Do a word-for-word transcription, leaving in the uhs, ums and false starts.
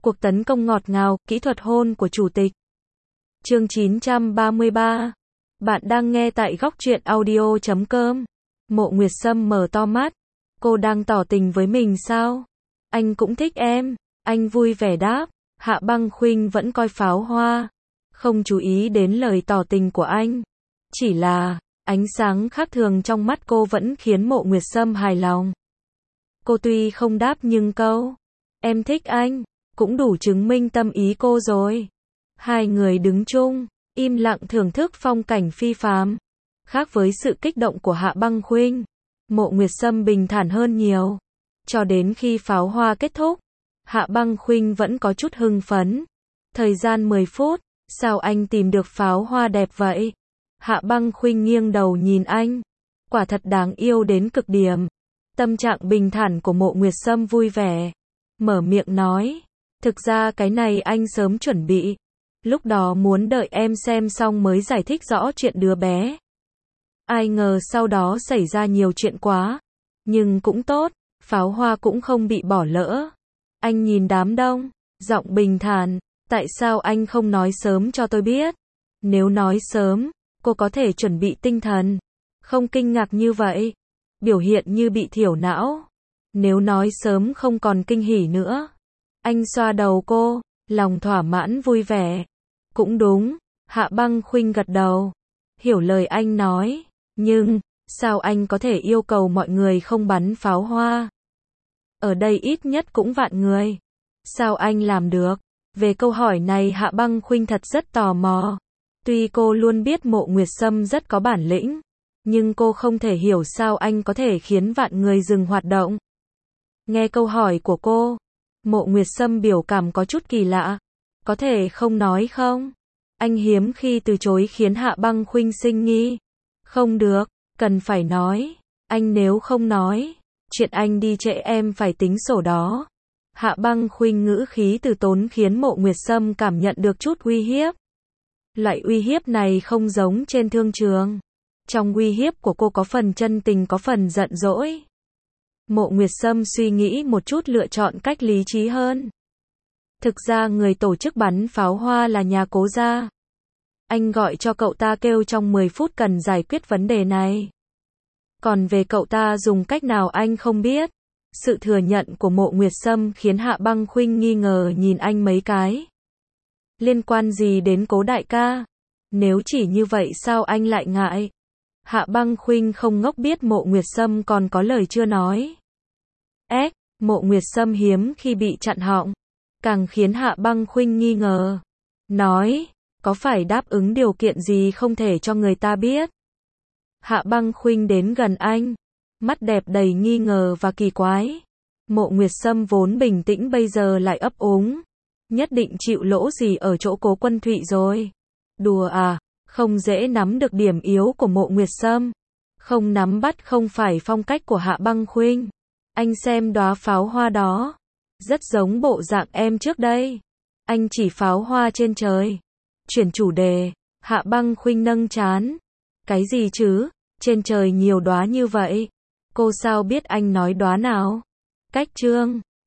Cuộc tấn công ngọt ngào, kỹ thuật hôn của chủ tịch. Chương chín trăm ba mươi ba. Bạn đang nghe tại góc truyện audio chấm com. Mộ Nguyệt Sâm mở to mắt. Cô đang tỏ tình với mình sao? Anh cũng thích em. Anh vui vẻ đáp. Hạ Băng Khuynh vẫn coi pháo hoa, không chú ý đến lời tỏ tình của anh. Chỉ là, ánh sáng khác thường trong mắt cô vẫn khiến Mộ Nguyệt Sâm hài lòng. Cô tuy không đáp nhưng câu "em thích anh" cũng đủ chứng minh tâm ý cô rồi. Hai người đứng chung, im lặng thưởng thức phong cảnh phi phàm. Khác với sự kích động của Hạ Băng Khuynh, Mộ Nguyệt Sâm bình thản hơn nhiều. Cho đến khi pháo hoa kết thúc, Hạ Băng Khuynh vẫn có chút hưng phấn. Thời gian mười phút, sao anh tìm được pháo hoa đẹp vậy? Hạ Băng Khuynh nghiêng đầu nhìn anh. Quả thật đáng yêu đến cực điểm. Tâm trạng bình thản của Mộ Nguyệt Sâm vui vẻ. Mở miệng nói. Thực ra cái này anh sớm chuẩn bị. Lúc đó muốn đợi em xem xong mới giải thích rõ chuyện đứa bé. Ai ngờ sau đó xảy ra nhiều chuyện quá. Nhưng cũng tốt, pháo hoa cũng không bị bỏ lỡ. Anh nhìn đám đông, giọng bình thản. Tại sao anh không nói sớm cho tôi biết? Nếu nói sớm, cô có thể chuẩn bị tinh thần. Không kinh ngạc như vậy. Biểu hiện như bị thiểu não. Nếu nói sớm không còn kinh hỉ nữa. Anh xoa đầu cô, lòng thỏa mãn vui vẻ. Cũng đúng, Hạ Băng Khuynh gật đầu. Hiểu lời anh nói. Nhưng, sao anh có thể yêu cầu mọi người không bắn pháo hoa? Ở đây ít nhất cũng vạn người. Sao anh làm được? Về câu hỏi này Hạ Băng Khuynh thật rất tò mò. Tuy cô luôn biết Mộ Nguyệt Sâm rất có bản lĩnh, nhưng cô không thể hiểu sao anh có thể khiến vạn người dừng hoạt động. Nghe câu hỏi của cô, Mộ Nguyệt Sâm biểu cảm có chút kỳ lạ. Có thể không nói không? Anh hiếm khi từ chối khiến Hạ Băng Khuynh sinh nghi. Không được, cần phải nói. Anh nếu không nói, chuyện anh đi trễ em phải tính sổ đó. Hạ Băng Khuynh ngữ khí từ tốn khiến Mộ Nguyệt Sâm cảm nhận được chút uy hiếp. Loại uy hiếp này không giống trên thương trường. Trong uy hiếp của cô có phần chân tình có phần giận dỗi. Mộ Nguyệt Sâm suy nghĩ một chút lựa chọn cách lý trí hơn. Thực ra người tổ chức bắn pháo hoa là nhà Cố gia. Anh gọi cho cậu ta kêu trong mười phút cần giải quyết vấn đề này. Còn về cậu ta dùng cách nào anh không biết. Sự thừa nhận của Mộ Nguyệt Sâm khiến Hạ Băng Khuynh nghi ngờ nhìn anh mấy cái. Liên quan gì đến Cố đại ca? Nếu chỉ như vậy sao anh lại ngại? Hạ Băng Khuynh không ngốc biết Mộ Nguyệt Sâm còn có lời chưa nói. Ếch, Mộ Nguyệt Sâm hiếm khi bị chặn họng. Càng khiến Hạ Băng Khuynh nghi ngờ. Nói, có phải đáp ứng điều kiện gì không thể cho người ta biết? Hạ Băng Khuynh đến gần anh. Mắt đẹp đầy nghi ngờ và kỳ quái. Mộ Nguyệt Sâm vốn bình tĩnh bây giờ lại ấp úng. Nhất định chịu lỗ gì ở chỗ Cố Quân Thụy rồi. Đùa à, không dễ nắm được điểm yếu của Mộ Nguyệt Sâm. Không nắm bắt không phải phong cách của Hạ Băng Khuynh. Anh xem đóa pháo hoa đó. Rất giống bộ dạng em trước đây. Anh chỉ pháo hoa trên trời. Chuyển chủ đề, Hạ Băng Khuynh nâng trán. Cái gì chứ, trên trời nhiều đóa như vậy. Cô sao biết anh nói đóa nào? Cách chương